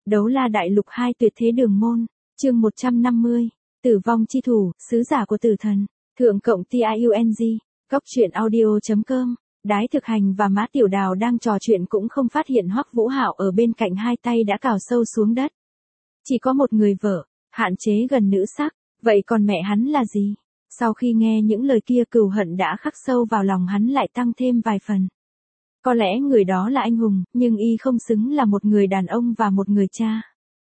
Đấu La Đại Lục 2 Tuyệt Thế Đường Môn, chương 150, Tử vong chi thủ, sứ giả của tử thần, thượng cộng TIUNG, góc truyện audio.com. Đái Thực Hành và Mã Tiểu Đào đang trò chuyện cũng không phát hiện Hoắc Vũ Hạo ở bên cạnh hai tay đã cào sâu xuống đất. Chỉ có một người vợ, hạn chế gần nữ sắc, vậy còn mẹ hắn là gì? Sau khi nghe những lời kia cừu hận đã khắc sâu vào lòng hắn lại tăng thêm vài phần. Có lẽ người đó là anh hùng, nhưng y không xứng là một người đàn ông và một người cha.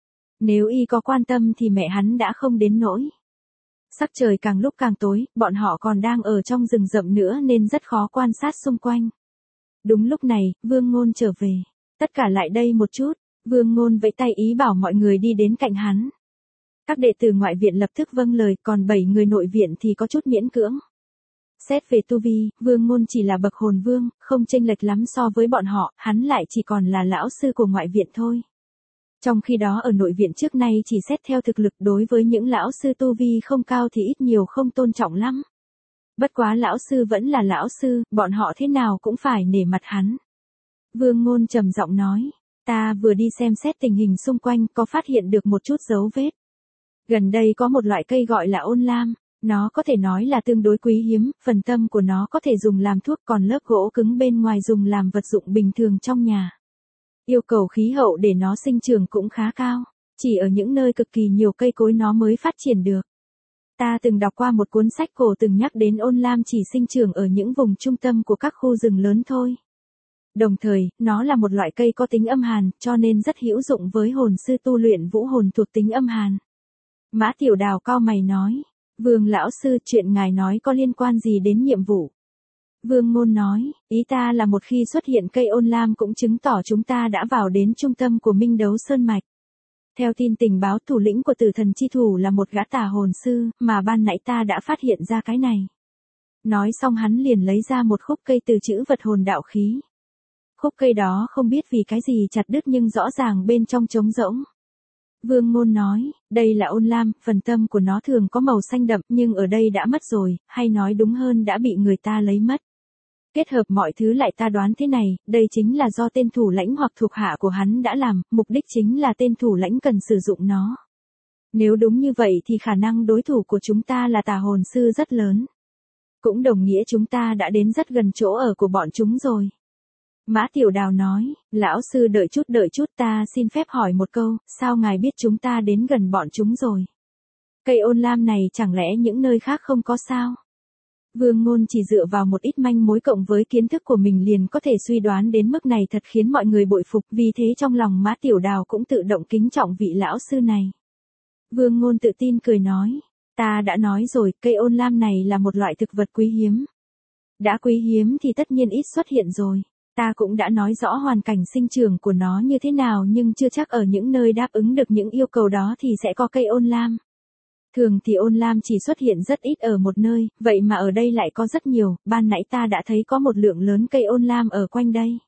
Nếu y có quan tâm thì mẹ hắn đã không đến nỗi. Sắc trời càng lúc càng tối, bọn họ còn đang ở trong rừng rậm nữa nên rất khó quan sát xung quanh. Đúng lúc này, Vương Ngôn trở về. Tất cả lại đây một chút, Vương Ngôn vẫy tay ý bảo mọi người đi đến cạnh hắn. Các đệ tử ngoại viện lập tức vâng lời, còn 7 người nội viện thì có chút miễn cưỡng. Xét về tu vi, Vương Ngôn chỉ là bậc hồn vương, không chênh lệch lắm so với bọn họ, hắn lại chỉ còn là lão sư của ngoại viện thôi. Trong khi đó ở nội viện trước nay chỉ xét theo thực lực, đối với những lão sư tu vi không cao thì ít nhiều không tôn trọng lắm. Bất quá lão sư vẫn là lão sư, bọn họ thế nào cũng phải nể mặt hắn. Vương Ngôn trầm giọng nói, ta vừa đi xem xét tình hình xung quanh có phát hiện được một chút dấu vết. Gần đây có một loại cây gọi là ôn lam. Nó có thể nói là tương đối quý hiếm, phần tâm của nó có thể dùng làm thuốc, còn lớp gỗ cứng bên ngoài dùng làm vật dụng bình thường trong nhà. Yêu cầu khí hậu để nó sinh trưởng cũng khá cao, chỉ ở những nơi cực kỳ nhiều cây cối nó mới phát triển được. Ta từng đọc qua một cuốn sách cổ từng nhắc đến ôn lam chỉ sinh trưởng ở những vùng trung tâm của các khu rừng lớn thôi. Đồng thời, nó là một loại cây có tính âm hàn, cho nên rất hữu dụng với hồn sư tu luyện vũ hồn thuộc tính âm hàn. Mã Tiểu Đào cau mày nói. Vương lão sư, chuyện ngài nói có liên quan gì đến nhiệm vụ? Vương Ngôn nói, ý ta là một khi xuất hiện cây ôn lam cũng chứng tỏ chúng ta đã vào đến trung tâm của Minh Đấu Sơn Mạch. Theo tin tình báo, thủ lĩnh của tử thần chi thủ là một gã tà hồn sư, mà ban nãy ta đã phát hiện ra cái này. Nói xong hắn liền lấy ra một khúc cây từ chữ vật hồn đạo khí. Khúc cây đó không biết vì cái gì chặt đứt nhưng rõ ràng bên trong trống rỗng. Vương Ngôn nói, đây là ôn lam, phần tâm của nó thường có màu xanh đậm nhưng ở đây đã mất rồi, hay nói đúng hơn đã bị người ta lấy mất. Kết hợp mọi thứ lại ta đoán thế này, đây chính là do tên thủ lãnh hoặc thuộc hạ của hắn đã làm, mục đích chính là tên thủ lãnh cần sử dụng nó. Nếu đúng như vậy thì khả năng đối thủ của chúng ta là tà hồn sư rất lớn. Cũng đồng nghĩa chúng ta đã đến rất gần chỗ ở của bọn chúng rồi. Mã Tiểu Đào nói, lão sư đợi chút ta xin phép hỏi một câu, sao ngài biết chúng ta đến gần bọn chúng rồi? Cây ôn lam này chẳng lẽ những nơi khác không có sao? Vương Ngôn chỉ dựa vào một ít manh mối cộng với kiến thức của mình liền có thể suy đoán đến mức này, thật khiến mọi người bội phục, vì thế trong lòng Mã Tiểu Đào cũng tự động kính trọng vị lão sư này. Vương Ngôn tự tin cười nói, ta đã nói rồi, cây ôn lam này là một loại thực vật quý hiếm. Đã quý hiếm thì tất nhiên ít xuất hiện rồi. Ta cũng đã nói rõ hoàn cảnh sinh trưởng của nó như thế nào nhưng chưa chắc ở những nơi đáp ứng được những yêu cầu đó thì sẽ có cây ôn lam. Thường thì ôn lam chỉ xuất hiện rất ít ở một nơi, vậy mà ở đây lại có rất nhiều, ban nãy ta đã thấy có một lượng lớn cây ôn lam ở quanh đây.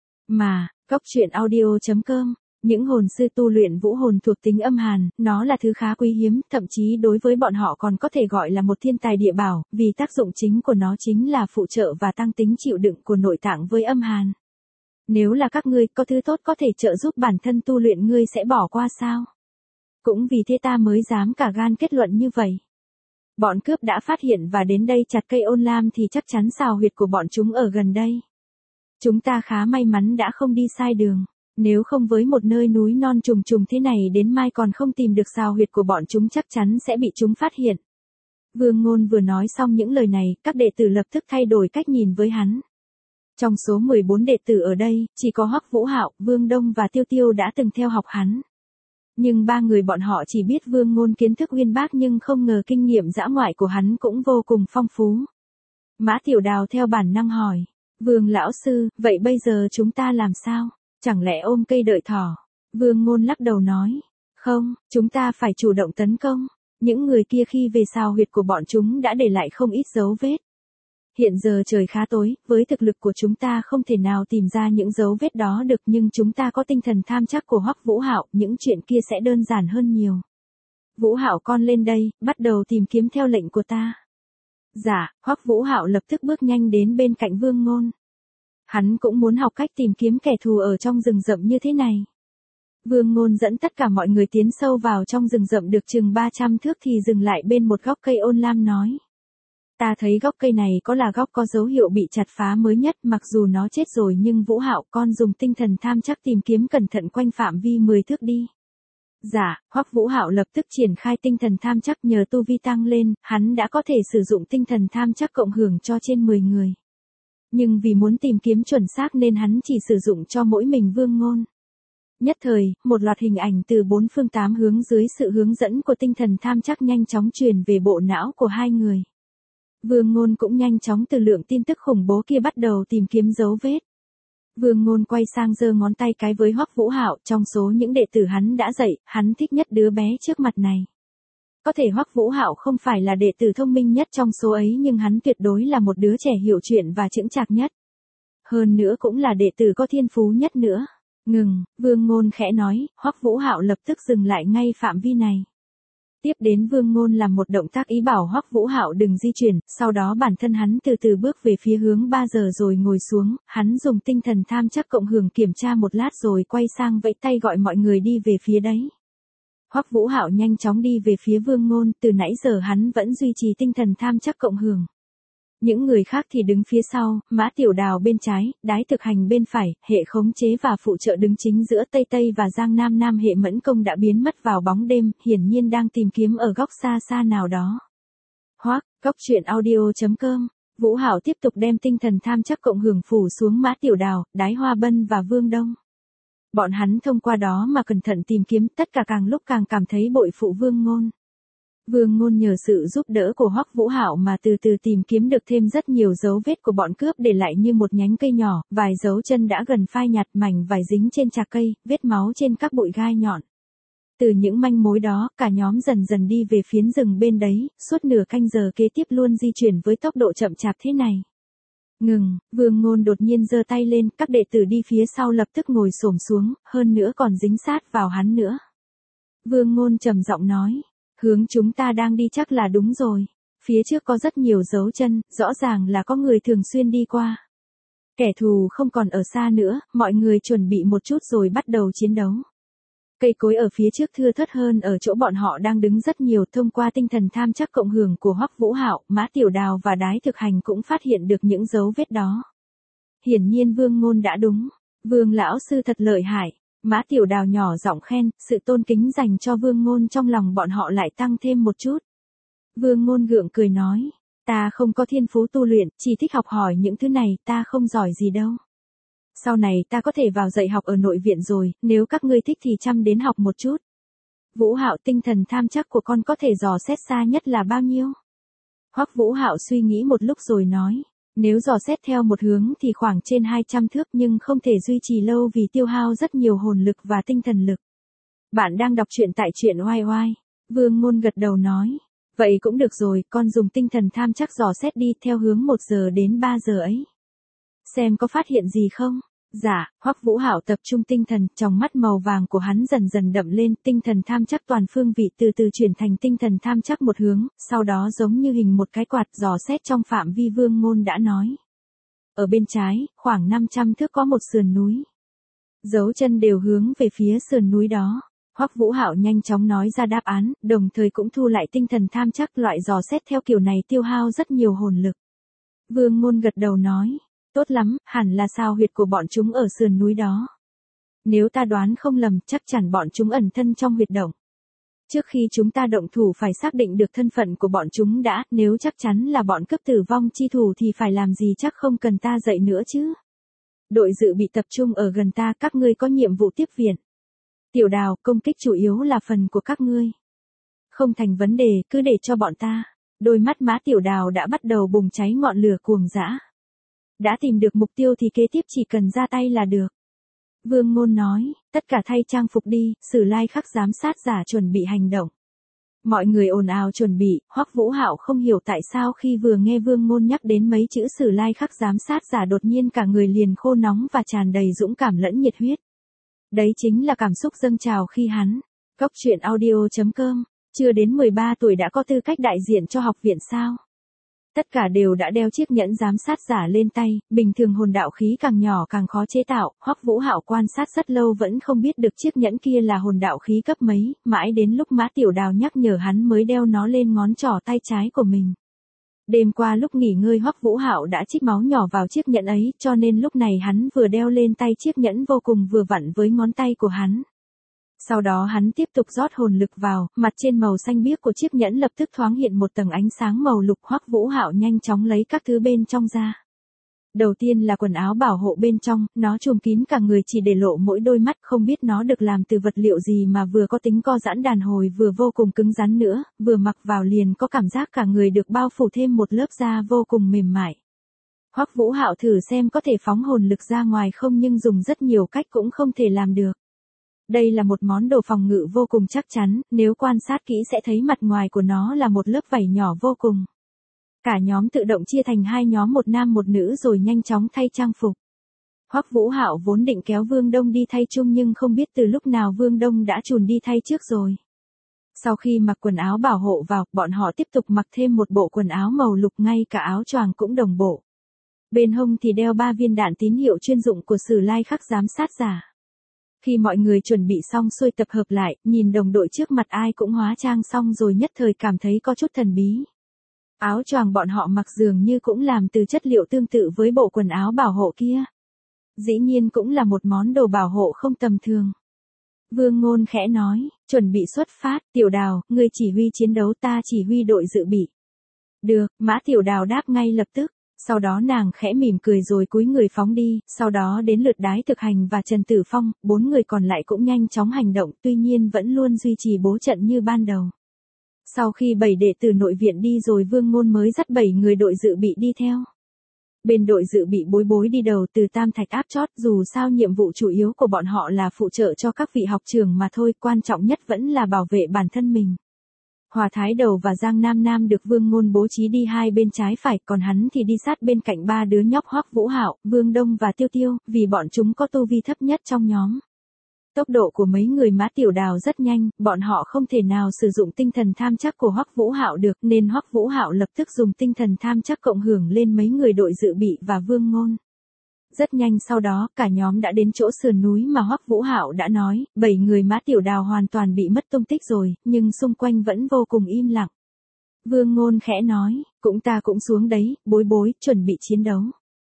Mà, góc truyện audio.com, những hồn sư tu luyện vũ hồn thuộc tính âm hàn, nó là thứ khá quý hiếm, thậm chí đối với bọn họ còn có thể gọi là một thiên tài địa bảo, vì tác dụng chính của nó chính là phụ trợ và tăng tính chịu đựng của nội tạng với âm hàn. Nếu là các ngươi có thứ tốt có thể trợ giúp bản thân tu luyện, ngươi sẽ bỏ qua sao? Cũng vì thế ta mới dám cả gan kết luận như vậy. Bọn cướp đã phát hiện và đến đây chặt cây ôn lam thì chắc chắn sào huyệt của bọn chúng ở gần đây. Chúng ta khá may mắn đã không đi sai đường. Nếu không với một nơi núi non trùng trùng thế này đến mai còn không tìm được sào huyệt của bọn chúng chắc chắn sẽ bị chúng phát hiện. Vương Ngôn vừa nói xong những lời này, các đệ tử lập tức thay đổi cách nhìn với hắn. Trong số 14 đệ tử ở đây, chỉ có Hoắc Vũ Hạo, Vương Đông và Tiêu Tiêu đã từng theo học hắn. Nhưng 3 người bọn họ chỉ biết Vương Ngôn kiến thức uyên bác nhưng không ngờ kinh nghiệm dã ngoại của hắn cũng vô cùng phong phú. Mã Tiểu Đào theo bản năng hỏi, Vương lão sư, vậy bây giờ chúng ta làm sao? Chẳng lẽ ôm cây đợi thỏ? Vương Ngôn lắc đầu nói, không, chúng ta phải chủ động tấn công. Những người kia khi về sào huyệt của bọn chúng đã để lại không ít dấu vết. Hiện giờ trời khá tối, với thực lực của chúng ta không thể nào tìm ra những dấu vết đó được, nhưng chúng ta có tinh thần tham chắc của Hoắc Vũ Hạo, những chuyện kia sẽ đơn giản hơn nhiều. Vũ Hạo con lên đây, bắt đầu tìm kiếm theo lệnh của ta. Dạ, Hoắc Vũ Hạo lập tức bước nhanh đến bên cạnh Vương Ngôn. Hắn cũng muốn học cách tìm kiếm kẻ thù ở trong rừng rậm như thế này. Vương Ngôn dẫn tất cả mọi người tiến sâu vào trong rừng rậm được chừng 300 thước thì dừng lại bên một gốc cây ôn lam nói. Ta thấy gốc cây này có là gốc có dấu hiệu bị chặt phá mới nhất, mặc dù nó chết rồi nhưng Vũ Hạo con dùng tinh thần tham chắc tìm kiếm cẩn thận quanh phạm vi 10 thước đi. Dạ, Hoắc Vũ Hạo lập tức triển khai tinh thần tham chắc, nhờ tu vi tăng lên, hắn đã có thể sử dụng tinh thần tham chắc cộng hưởng cho trên 10 người. Nhưng vì muốn tìm kiếm chuẩn xác nên hắn chỉ sử dụng cho mỗi mình Vương Ngôn. Nhất thời, một loạt hình ảnh từ 4 phương 8 hướng dưới sự hướng dẫn của tinh thần tham chắc nhanh chóng truyền về bộ não của hai người. Vương Ngôn cũng nhanh chóng từ lượng tin tức khủng bố kia bắt đầu tìm kiếm dấu vết. Vương Ngôn quay sang giơ ngón tay cái với Hoắc Vũ Hạo, trong số những đệ tử hắn đã dạy, hắn thích nhất đứa bé trước mặt này. Có thể Hoắc Vũ Hạo không phải là đệ tử thông minh nhất trong số ấy, nhưng hắn tuyệt đối là một đứa trẻ hiểu chuyện và chững chạc nhất. Hơn nữa cũng là đệ tử có thiên phú nhất nữa. Ngừng, Vương Ngôn khẽ nói, Hoắc Vũ Hạo lập tức dừng lại ngay phạm vi này. Tiếp đến Vương Ngôn làm một động tác ý bảo Hoắc Vũ Hạo đừng di chuyển, sau đó bản thân hắn từ từ bước về phía hướng 3 giờ rồi ngồi xuống, hắn dùng tinh thần tham chắc cộng hưởng kiểm tra một lát rồi quay sang vẫy tay gọi mọi người đi về phía đấy. Hoắc Vũ Hạo nhanh chóng đi về phía Vương Ngôn, từ nãy giờ hắn vẫn duy trì tinh thần tham chắc cộng hưởng. Những người khác thì đứng phía sau, Mã Tiểu Đào bên trái, Đái Thực Hành bên phải, hệ khống chế và phụ trợ đứng chính giữa, Tây Tây và Giang Nam Nam hệ mẫn công đã biến mất vào bóng đêm, hiển nhiên đang tìm kiếm ở góc xa xa nào đó. Hoắc, Cốc truyện audio.com. Vũ Hạo tiếp tục đem tinh thần tham chắc cộng hưởng phủ xuống Mã Tiểu Đào, Đái Hoa Bân và Vương Đông. Bọn hắn thông qua đó mà cẩn thận tìm kiếm, tất cả càng lúc càng cảm thấy bội phụ Vương Ngôn. Vương Ngôn nhờ sự giúp đỡ của Hoắc Vũ Hạo mà từ từ tìm kiếm được thêm rất nhiều dấu vết của bọn cướp để lại, như một nhánh cây nhỏ, vài dấu chân đã gần phai nhạt, mảnh vải dính trên chạc cây, vết máu trên các bụi gai nhọn. Từ những manh mối đó, cả nhóm dần dần đi về phiến rừng bên đấy, suốt nửa canh giờ kế tiếp luôn di chuyển với tốc độ chậm chạp thế này. Ngừng, Vương Ngôn đột nhiên giơ tay lên, các đệ tử đi phía sau lập tức ngồi xổm xuống, hơn nữa còn dính sát vào hắn nữa. Vương Ngôn trầm giọng nói. Hướng chúng ta đang đi chắc là đúng rồi. Phía trước có rất nhiều dấu chân, rõ ràng là có người thường xuyên đi qua. Kẻ thù không còn ở xa nữa, mọi người chuẩn bị một chút rồi bắt đầu chiến đấu. Cây cối ở phía trước thưa thớt hơn ở chỗ bọn họ đang đứng rất nhiều. Thông qua tinh thần tham chắc cộng hưởng của Hoắc Vũ Hạo, Mã Tiểu Đào và Đái Thực Hành cũng phát hiện được những dấu vết đó. Hiển nhiên Vương Ngôn đã đúng. Vương lão sư thật lợi hại. Mã Tiểu Đào nhỏ giọng khen, sự tôn kính dành cho Vương Ngôn trong lòng bọn họ lại tăng thêm một chút. Vương Ngôn gượng cười nói, ta không có thiên phú tu luyện, chỉ thích học hỏi những thứ này, ta không giỏi gì đâu. Sau này ta có thể vào dạy học ở nội viện rồi, nếu các ngươi thích thì chăm đến học một chút. Vũ Hạo, tinh thần tham chắc của con có thể dò xét xa nhất là bao nhiêu? Hoắc Vũ Hạo suy nghĩ một lúc rồi nói. Nếu dò xét theo một hướng thì khoảng trên 200 thước, nhưng không thể duy trì lâu vì tiêu hao rất nhiều hồn lực và tinh thần lực. Bạn đang đọc truyện tại truyện oai oai. Vương Ngôn gật đầu nói. Vậy cũng được rồi, con dùng tinh thần tham chắc dò xét đi theo hướng 1 giờ đến 3 giờ ấy. Xem có phát hiện gì không? Dạ, Hoắc Vũ Hạo tập trung tinh thần, trong mắt màu vàng của hắn dần dần đậm lên, tinh thần tham chắc toàn phương vị từ từ chuyển thành tinh thần tham chắc một hướng, sau đó giống như hình một cái quạt dò xét trong phạm vi Vương Ngôn đã nói. Ở bên trái, khoảng 500 thước có một sườn núi. Dấu chân đều hướng về phía sườn núi đó. Hoắc Vũ Hạo nhanh chóng nói ra đáp án, đồng thời cũng thu lại tinh thần tham chắc. Loại dò xét theo kiểu này tiêu hao rất nhiều hồn lực. Vương Ngôn gật đầu nói. Tốt lắm, hẳn là sao huyệt của bọn chúng ở sườn núi đó. Nếu ta đoán không lầm, chắc chắn bọn chúng ẩn thân trong huyệt động. Trước khi chúng ta động thủ phải xác định được thân phận của bọn chúng đã, nếu chắc chắn là bọn cướp tử vong chi thủ thì phải làm gì chắc không cần ta dạy nữa chứ. Đội dự bị tập trung ở gần ta, các ngươi có nhiệm vụ tiếp viện. Tiểu Đào, công kích chủ yếu là phần của các ngươi. Không thành vấn đề, cứ để cho bọn ta. Đôi mắt Mã Tiểu Đào đã bắt đầu bùng cháy ngọn lửa cuồng dã. Đã tìm được mục tiêu thì kế tiếp chỉ cần ra tay là được. Vương Ngôn nói, tất cả thay trang phục đi, Sử Lai Khắc giám sát giả chuẩn bị hành động. Mọi người ồn ào chuẩn bị, Hoắc Vũ Hạo không hiểu tại sao khi vừa nghe Vương Ngôn nhắc đến mấy chữ Sử Lai Khắc giám sát giả đột nhiên cả người liền khô nóng và tràn đầy dũng cảm lẫn nhiệt huyết. Đấy chính là cảm xúc dâng trào khi hắn. Cốc truyện audio.com, chưa đến 13 tuổi đã có tư cách đại diện cho học viện sao? Tất cả đều đã đeo chiếc nhẫn giám sát giả lên tay, bình thường hồn đạo khí càng nhỏ càng khó chế tạo, Hoắc Vũ Hạo quan sát rất lâu vẫn không biết được chiếc nhẫn kia là hồn đạo khí cấp mấy, mãi đến lúc Mã Tiểu Đào nhắc nhở hắn mới đeo nó lên ngón trỏ tay trái của mình. Đêm qua lúc nghỉ ngơi Hoắc Vũ Hạo đã trích máu nhỏ vào chiếc nhẫn ấy, cho nên lúc này hắn vừa đeo lên tay chiếc nhẫn vô cùng vừa vặn với ngón tay của hắn. Sau đó hắn tiếp tục rót hồn lực vào, mặt trên màu xanh biếc của chiếc nhẫn lập tức thoáng hiện một tầng ánh sáng màu lục. Hoắc Vũ Hạo nhanh chóng lấy các thứ bên trong ra. Đầu tiên là quần áo bảo hộ bên trong, nó trùm kín cả người chỉ để lộ mỗi đôi mắt, không biết nó được làm từ vật liệu gì mà vừa có tính co giãn đàn hồi vừa vô cùng cứng rắn nữa, vừa mặc vào liền có cảm giác cả người được bao phủ thêm một lớp da vô cùng mềm mại. Hoắc Vũ Hạo thử xem có thể phóng hồn lực ra ngoài không nhưng dùng rất nhiều cách cũng không thể làm được. Đây là một món đồ phòng ngự vô cùng chắc chắn, nếu quan sát kỹ sẽ thấy mặt ngoài của nó là một lớp vảy nhỏ vô cùng. Cả nhóm tự động chia thành hai nhóm, một nam một nữ rồi nhanh chóng thay trang phục. Hoắc Vũ Hạo vốn định kéo Vương Đông đi thay chung nhưng không biết từ lúc nào Vương Đông đã chùn đi thay trước rồi. Sau khi mặc quần áo bảo hộ vào, bọn họ tiếp tục mặc thêm một bộ quần áo màu lục, ngay cả áo choàng cũng đồng bộ. Bên hông thì đeo 3 viên đạn tín hiệu chuyên dụng của Sử Lai Khắc giám sát giả. Khi mọi người chuẩn bị xong xuôi tập hợp lại, nhìn đồng đội trước mặt ai cũng hóa trang xong rồi nhất thời cảm thấy có chút thần bí. Áo choàng bọn họ mặc dường như cũng làm từ chất liệu tương tự với bộ quần áo bảo hộ kia. Dĩ nhiên cũng là một món đồ bảo hộ không tầm thường. Vương Ngôn khẽ nói, chuẩn bị xuất phát, Tiểu Đào, ngươi chỉ huy chiến đấu, ta chỉ huy đội dự bị. Được, Mã Tiểu Đào đáp ngay lập tức. Sau đó nàng khẽ mỉm cười rồi cúi người phóng đi, sau đó đến lượt Đái Thực Hành và Trần Tử Phong, 4 người còn lại cũng nhanh chóng hành động, tuy nhiên vẫn luôn duy trì bố trận như ban đầu. Sau khi 7 đệ tử nội viện đi rồi Vương Ngôn mới dắt 7 người đội dự bị đi theo. Bên đội dự bị Bối Bối đi đầu từ tam thạch áp chót, dù sao nhiệm vụ chủ yếu của bọn họ là phụ trợ cho các vị học trưởng mà thôi, quan trọng nhất vẫn là bảo vệ bản thân mình. Hòa Thái Đầu và Giang Nam Nam được Vương Ngôn bố trí đi hai bên trái phải, còn hắn thì đi sát bên cạnh 3 đứa nhóc Hoắc Vũ Hạo, Vương Đông và Tiêu Tiêu, vì bọn chúng có tu vi thấp nhất trong nhóm. Tốc độ của mấy người Mã Tiểu Đào rất nhanh, bọn họ không thể nào sử dụng tinh thần tham chắc của Hoắc Vũ Hạo được, nên Hoắc Vũ Hạo lập tức dùng tinh thần tham chắc cộng hưởng lên mấy người đội dự bị và Vương Ngôn. Rất nhanh sau đó, cả nhóm đã đến chỗ sườn núi mà Hoắc Vũ Hạo đã nói, 7 người Mã Tiểu Đào hoàn toàn bị mất tung tích rồi, nhưng xung quanh vẫn vô cùng im lặng. Vương Ngôn khẽ nói, ta cũng xuống đấy, Bối Bối, chuẩn bị chiến đấu.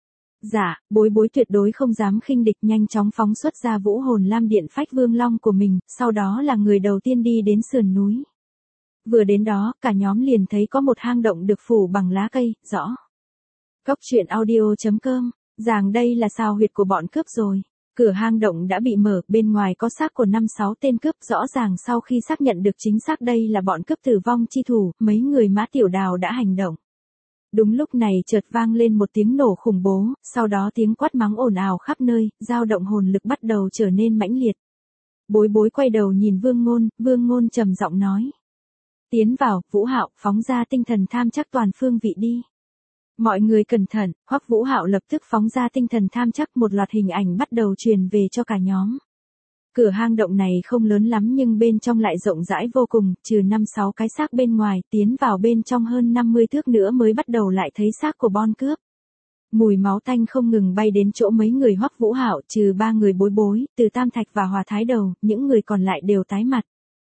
Dạ, Bối Bối tuyệt đối không dám khinh địch, nhanh chóng phóng xuất ra vũ hồn lam điện phách vương long của mình, sau đó là người đầu tiên đi đến sườn núi. Vừa đến đó, cả nhóm liền thấy có một hang động được phủ bằng lá cây, rõ. Cốc truyện audio.com, rằng đây là sao huyệt của bọn cướp rồi. Cửa hang động đã bị mở, bên ngoài có xác của 5-6 tên cướp, rõ ràng sau khi xác nhận được chính xác đây là bọn cướp tử vong chi thủ, mấy người Mã Tiểu Đào đã hành động. Đúng lúc này chợt vang lên một tiếng nổ khủng bố, sau đó tiếng quát mắng ồn ào khắp nơi, dao động hồn lực bắt đầu trở nên mãnh liệt. Bối Bối quay đầu nhìn Vương Ngôn trầm giọng nói. Tiến vào, Vũ Hạo, phóng ra tinh thần tham chắc toàn phương vị đi. Mọi người cẩn thận, Hoắc Vũ Hạo lập tức phóng ra tinh thần tham chắc, một loạt hình ảnh bắt đầu truyền về cho cả nhóm. Cửa hang động này không lớn lắm nhưng bên trong lại rộng rãi vô cùng, trừ 5-6 cái xác bên ngoài, tiến vào bên trong hơn 50 thước nữa mới bắt đầu lại thấy xác của bon cướp. Mùi máu tanh không ngừng bay đến chỗ mấy người Hoắc Vũ Hạo, trừ 3 người Bối Bối, từ Tam Thạch và Hòa Thái Đầu, những người còn lại đều tái mặt.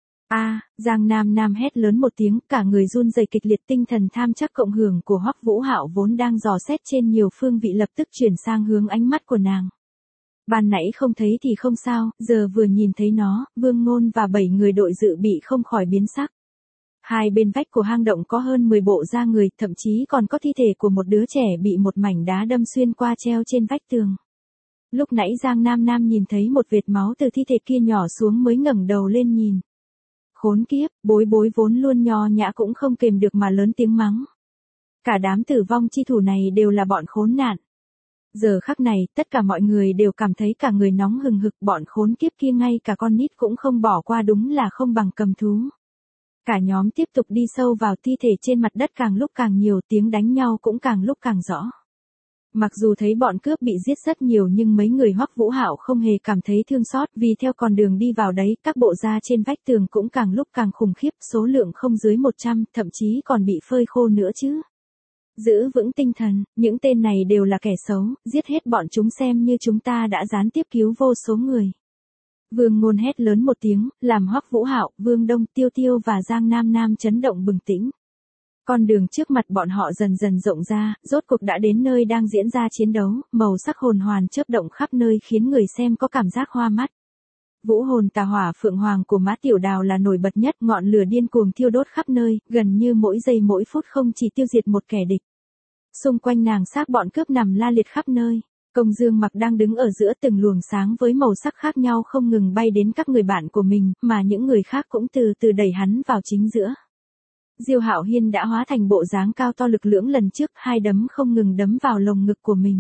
Giang Nam Nam hét lớn một tiếng, cả người run rẩy kịch liệt, tinh thần tham chắc cộng hưởng của Hoắc Vũ Hạo vốn đang dò xét trên nhiều phương vị lập tức chuyển sang hướng ánh mắt của nàng. Ban nãy không thấy thì không sao, giờ vừa nhìn thấy nó, Vương Ngôn và 7 người đội dự bị không khỏi biến sắc. Hai bên vách của hang động có hơn 10 bộ da người, thậm chí còn có thi thể của một đứa trẻ bị một mảnh đá đâm xuyên qua treo trên vách tường. Lúc nãy Giang Nam Nam nhìn thấy một vệt máu từ thi thể kia nhỏ xuống mới ngẩng đầu lên nhìn. Khốn kiếp, Bối Bối vốn luôn nho nhã cũng không kềm được mà lớn tiếng mắng. Cả đám tử vong chi thủ này đều là bọn khốn nạn. Giờ khắc này, tất cả mọi người đều cảm thấy cả người nóng hừng hực, bọn khốn kiếp kia ngay cả con nít cũng không bỏ qua, đúng là không bằng cầm thú. Cả nhóm tiếp tục đi sâu vào, thi thể trên mặt đất càng lúc càng nhiều, tiếng đánh nhau cũng càng lúc càng rõ. Mặc dù thấy bọn cướp bị giết rất nhiều nhưng mấy người Hoắc Vũ Hạo không hề cảm thấy thương xót, vì theo con đường đi vào đấy, các bộ da trên vách tường cũng càng lúc càng khủng khiếp, số lượng không dưới 100, thậm chí còn bị phơi khô nữa chứ. Giữ vững tinh thần, những tên này đều là kẻ xấu, giết hết bọn chúng xem như chúng ta đã gián tiếp cứu vô số người. Vương Ngôn hét lớn một tiếng, làm Hoắc Vũ Hạo, Vương Đông, Tiêu Tiêu và Giang Nam Nam chấn động bừng tỉnh. Con đường trước mặt bọn họ dần dần rộng ra, rốt cuộc đã đến nơi đang diễn ra chiến đấu, màu sắc hồn hoàn chớp động khắp nơi khiến người xem có cảm giác hoa mắt. Vũ hồn tà hỏa phượng hoàng của Mã Tiểu Đào là nổi bật nhất, ngọn lửa điên cuồng thiêu đốt khắp nơi, gần như mỗi giây mỗi phút không chỉ tiêu diệt một kẻ địch. Xung quanh nàng xác bọn cướp nằm la liệt khắp nơi. Công Dương Mặc đang đứng ở giữa từng luồng sáng với màu sắc khác nhau không ngừng bay đến các người bạn của mình, mà những người khác cũng từ từ đẩy hắn vào chính giữa. Diêu Hạo Hiên đã hóa thành bộ dáng cao to lực lưỡng lần trước, hai đấm không ngừng đấm vào lồng ngực của mình.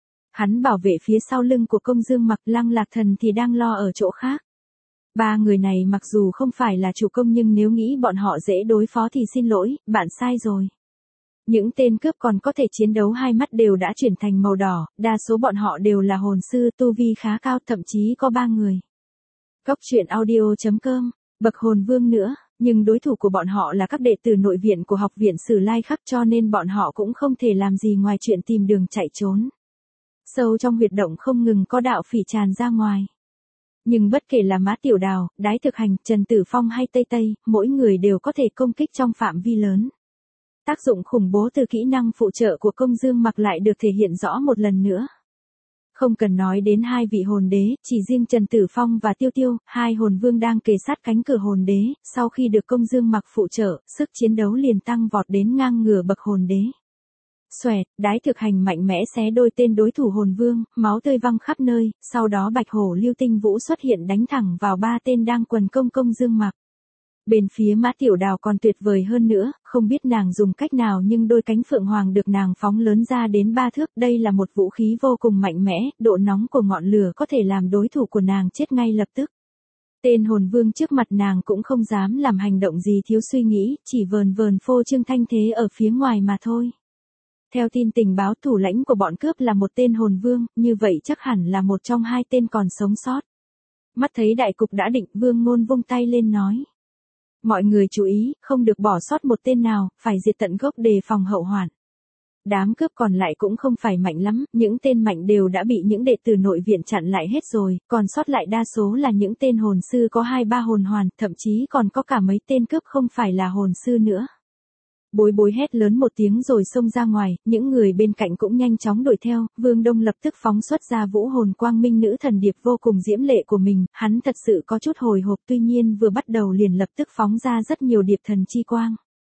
Hắn bảo vệ phía sau lưng của Công Dương Mặc, Lăng Lạc Thần thì đang lo ở chỗ khác. Ba người này mặc dù không phải là chủ công nhưng nếu nghĩ bọn họ dễ đối phó thì xin lỗi, bạn sai rồi. Những tên cướp còn có thể chiến đấu hai mắt đều đã chuyển thành màu đỏ, đa số bọn họ đều là hồn sư tu vi khá cao, thậm chí có 3 người. Cốc truyện audio.com, bậc hồn vương nữa, nhưng đối thủ của bọn họ là các đệ tử nội viện của học viện Sử Lai Khắc cho nên bọn họ cũng không thể làm gì ngoài chuyện tìm đường chạy trốn. Sâu trong huyệt động không ngừng có đạo phỉ tràn ra ngoài. Nhưng bất kể là Mã Tiểu Đào, Đái Thực Hành, Trần Tử Phong hay Tây Tây, mỗi người đều có thể công kích trong phạm vi lớn. Tác dụng khủng bố từ kỹ năng phụ trợ của Công Dương Mặc lại được thể hiện rõ một lần nữa. Không cần nói đến hai vị hồn đế, chỉ riêng Trần Tử Phong và Tiêu Tiêu, hai hồn vương đang kề sát cánh cửa hồn đế, sau khi được Công Dương Mặc phụ trợ, sức chiến đấu liền tăng vọt đến ngang ngửa bậc hồn đế. Xoẹt, Đái Thực Hành mạnh mẽ xé đôi tên đối thủ hồn vương, máu tươi văng khắp nơi, sau đó Bạch Hổ Lưu Tinh Vũ xuất hiện đánh thẳng vào ba tên đang quần công Công Dương Mặc. Bên phía Mã Tiểu Đào còn tuyệt vời hơn nữa, không biết nàng dùng cách nào nhưng đôi cánh phượng hoàng được nàng phóng lớn ra đến 3 thước, đây là một vũ khí vô cùng mạnh mẽ, độ nóng của ngọn lửa có thể làm đối thủ của nàng chết ngay lập tức. Tên hồn vương trước mặt nàng cũng không dám làm hành động gì thiếu suy nghĩ, chỉ vờn vờn phô trương thanh thế ở phía ngoài mà thôi. Theo tin tình báo thủ lãnh của bọn cướp là một tên hồn vương, như vậy chắc hẳn là một trong hai tên còn sống sót. Mắt thấy đại cục đã định, Vương Ngôn vung tay lên nói. Mọi người chú ý, không được bỏ sót một tên nào, phải diệt tận gốc đề phòng hậu hoạn. Đám cướp còn lại cũng không phải mạnh lắm, những tên mạnh đều đã bị những đệ tử nội viện chặn lại hết rồi, còn sót lại đa số là những tên hồn sư có 2-3 hồn hoàn, thậm chí còn có cả mấy tên cướp không phải là hồn sư nữa. Bối bối hét lớn một tiếng rồi xông ra ngoài, những người bên cạnh cũng nhanh chóng đuổi theo, Vương Đông lập tức phóng xuất ra vũ hồn quang minh nữ thần điệp vô cùng diễm lệ của mình, hắn thật sự có chút hồi hộp tuy nhiên vừa bắt đầu liền lập tức phóng ra rất nhiều điệp thần chi quang.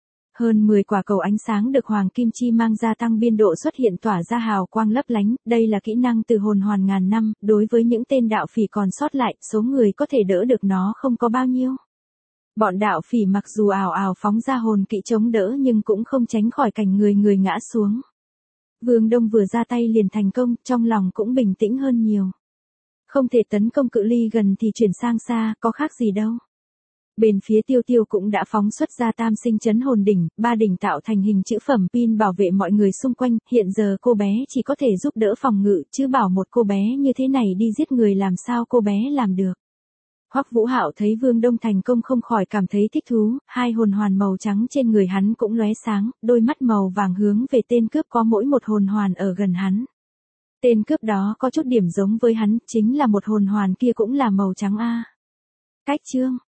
Hơn 10 quả cầu ánh sáng được Hoàng Kim Chi mang gia tăng biên độ xuất hiện tỏa ra hào quang lấp lánh, đây là kỹ năng từ hồn hoàn ngàn năm, đối với những tên đạo phỉ còn sót lại, số người có thể đỡ được nó không có bao nhiêu. Bọn đạo phỉ mặc dù ào ào phóng ra hồn kỹ chống đỡ nhưng cũng không tránh khỏi cảnh người người ngã xuống. Vương Đông vừa ra tay liền thành công, trong lòng cũng bình tĩnh hơn nhiều. Không thể tấn công cự ly gần thì chuyển sang xa, có khác gì đâu. Bên phía Tiêu Tiêu cũng đã phóng xuất ra tam sinh chấn hồn đỉnh, 3 đỉnh tạo thành hình chữ phẩm pin bảo vệ mọi người xung quanh, hiện giờ cô bé chỉ có thể giúp đỡ phòng ngự, chứ bảo một cô bé như thế này đi giết người làm sao cô bé làm được. Hoắc Vũ Hạo thấy Vương Đông thành công không khỏi cảm thấy thích thú, hai hồn hoàn màu trắng trên người hắn cũng lóe sáng, đôi mắt màu vàng hướng về tên cướp có mỗi một hồn hoàn ở gần hắn. Tên cướp đó có chút điểm giống với hắn, chính là một hồn hoàn kia cũng là màu trắng a. Cách chương